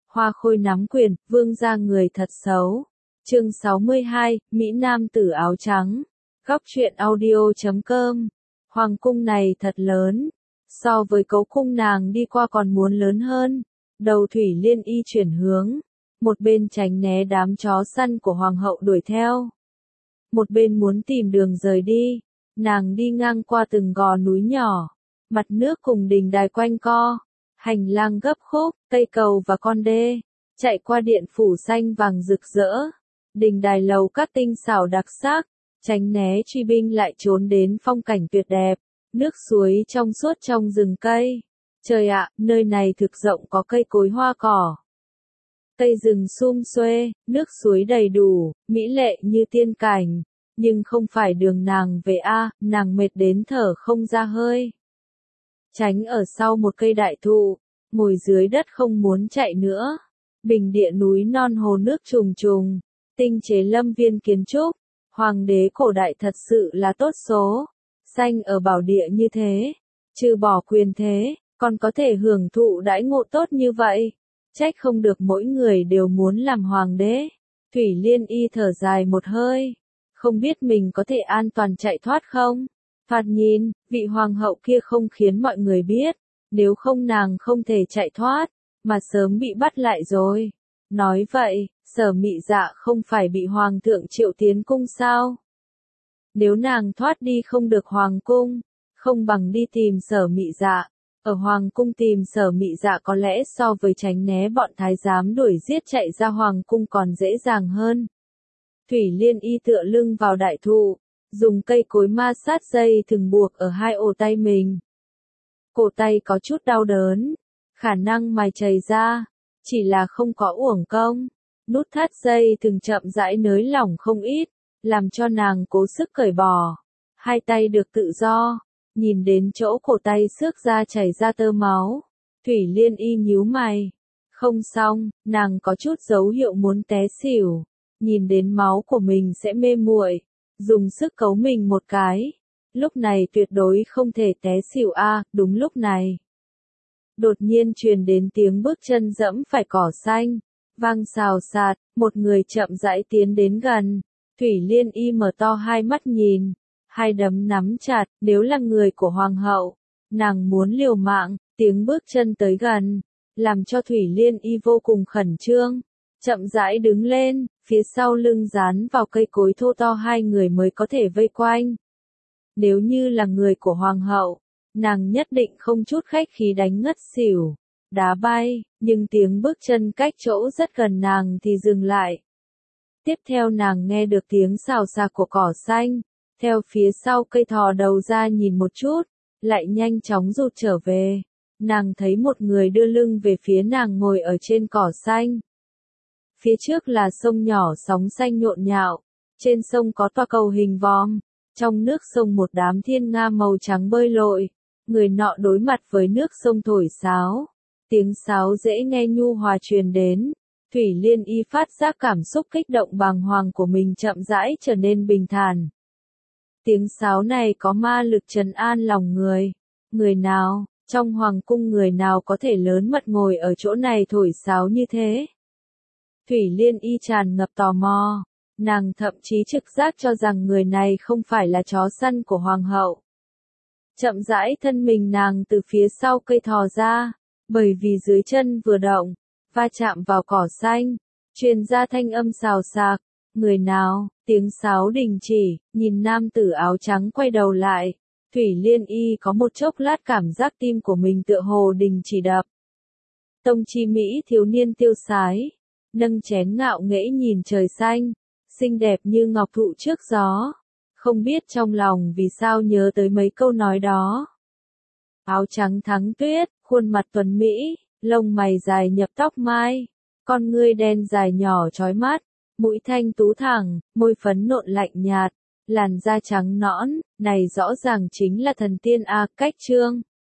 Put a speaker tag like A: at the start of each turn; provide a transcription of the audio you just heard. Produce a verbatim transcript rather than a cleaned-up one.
A: Hoa Khôi nắm quyền, vương gia người thật xấu. Chương sáu mươi hai, Mỹ Nam tử áo trắng. Góc truyện audio chấm com. Hoàng cung này thật lớn. So với cấu cung nàng đi qua còn muốn lớn hơn. Đầu Thủy Liên Y chuyển hướng. Một bên tránh né đám chó săn của hoàng hậu đuổi theo. Một bên muốn tìm đường rời đi. Nàng đi ngang qua từng gò núi nhỏ. Mặt nước cùng đình đài quanh co. Hành lang gấp khúc, cây cầu và con đê. Chạy qua điện phủ xanh vàng rực rỡ. Đình đài lầu các tinh xảo đặc sắc. Tránh né truy binh lại trốn đến phong cảnh tuyệt đẹp. Nước suối trong suốt trong rừng cây. Trời ạ, nơi này thực rộng có cây cối hoa cỏ. Cây rừng sum xuê, nước suối đầy đủ, mỹ lệ như tiên cảnh. Nhưng không phải đường nàng về a, nàng mệt đến thở không ra hơi. Tránh ở sau một cây đại thụ, ngồi dưới đất không muốn chạy nữa. Bình địa núi non hồ nước trùng trùng, tinh chế lâm viên kiến trúc, hoàng đế cổ đại thật sự là tốt số. Sanh ở bảo địa như thế, trừ bỏ quyền thế, còn có thể hưởng thụ đãi ngộ tốt như vậy. Trách không được mỗi người đều muốn làm hoàng đế. Thủy Liên Y thở dài một hơi, không biết mình có thể an toàn chạy thoát không? Thoạt nhìn, vị hoàng hậu kia không khiến mọi người biết, nếu không nàng không thể chạy thoát, mà sớm bị bắt lại rồi. Nói vậy, Sở Mị Dạ không phải bị hoàng thượng triệu tiến cung sao? Nếu nàng thoát đi không được hoàng cung, không bằng đi tìm Sở Mị Dạ. Ở hoàng cung tìm Sở Mị Dạ có lẽ so với tránh né bọn thái giám đuổi giết chạy ra hoàng cung còn dễ dàng hơn. Thủy Liên Y tựa lưng vào đại thụ, dùng cây cối ma sát dây thừng buộc ở hai ổ tay mình. Cổ tay có chút đau đớn, khả năng mài chảy ra, chỉ là không có uổng công. Nút thắt dây thừng chậm rãi nới lỏng không ít, làm cho nàng cố sức cởi bỏ. Hai tay được tự do, nhìn đến chỗ cổ tay xước ra chảy ra tơ máu. Thủy Liên Y nhíu mày. Không xong, nàng có chút dấu hiệu muốn té xỉu. Nhìn đến máu của mình sẽ mê muội, dùng sức cấu mình một cái. Lúc này tuyệt đối không thể té xỉu a, à, đúng lúc này. Đột nhiên truyền đến tiếng bước chân dẫm phải cỏ xanh, vang xào xạc, một người chậm rãi tiến đến gần. Thủy Liên Y mở to hai mắt nhìn, hai đấm nắm chặt, nếu là người của hoàng hậu, nàng muốn liều mạng. Tiếng bước chân tới gần, làm cho Thủy Liên Y vô cùng khẩn trương. Chậm rãi đứng lên, phía sau lưng dán vào cây cối thô to hai người mới có thể vây quanh. Nếu như là người của hoàng hậu, nàng nhất định không chút khách khí đánh ngất xỉu, đá bay, nhưng tiếng bước chân cách chỗ rất gần nàng thì dừng lại. Tiếp theo nàng nghe được tiếng xào xạc của cỏ xanh, theo phía sau cây thò đầu ra nhìn một chút, lại nhanh chóng rụt trở về. Nàng thấy một người đưa lưng về phía nàng ngồi ở trên cỏ xanh. Phía trước là sông nhỏ sóng xanh nhộn nhạo, trên sông có toa cầu hình vòm, trong nước sông một đám thiên nga màu trắng bơi lội, người nọ đối mặt với nước sông thổi sáo, tiếng sáo dễ nghe nhu hòa truyền đến. Thủy Liên Y phát giác cảm xúc kích động bàng hoàng của mình chậm rãi trở nên bình thản. Tiếng sáo này có ma lực trấn an lòng người. Người nào, trong hoàng cung người nào có thể lớn mật ngồi ở chỗ này thổi sáo như thế? Thủy Liên Y tràn ngập tò mò, nàng thậm chí trực giác cho rằng người này không phải là chó săn của hoàng hậu. Chậm rãi thân mình nàng từ phía sau cây thò ra, bởi vì dưới chân vừa động, va chạm vào cỏ xanh, truyền ra thanh âm xào xạc. Người nào? Tiếng sáo đình chỉ, nhìn nam tử áo trắng quay đầu lại. Thủy Liên Y có một chốc lát cảm giác tim của mình tựa hồ đình chỉ đập. Tông chi Mỹ thiếu niên tiêu sái, nâng chén ngạo nghễ nhìn trời xanh, xinh đẹp như ngọc thụ trước gió. Không biết trong lòng vì sao nhớ tới mấy câu nói đó. Áo trắng thắng tuyết, khuôn mặt tuấn mỹ, lông mày dài nhập tóc mai, con ngươi đen dài nhỏ chói mắt, mũi thanh tú thẳng, môi phấn nộn lạnh nhạt, làn da trắng nõn, này rõ ràng chính là thần tiên A Cách Trương.